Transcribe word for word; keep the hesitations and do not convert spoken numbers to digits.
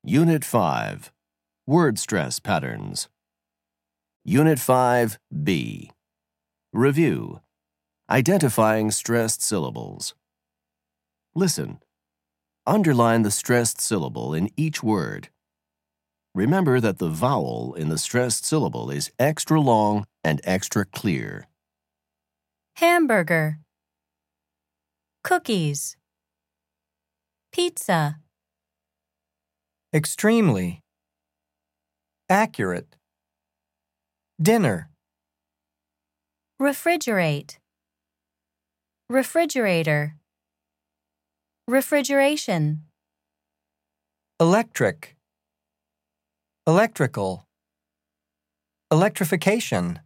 Unit five, Word Stress Patterns. Unit five B. Review. Identifying stressed syllables. Listen. Underline the stressed syllable in each word. Remember that the vowel in the stressed syllable is extra long and extra clear. Hamburger, cookies, pizza, extremely, accurate, dinner, refrigerate, refrigerator, refrigeration, electric, electrical, electrification.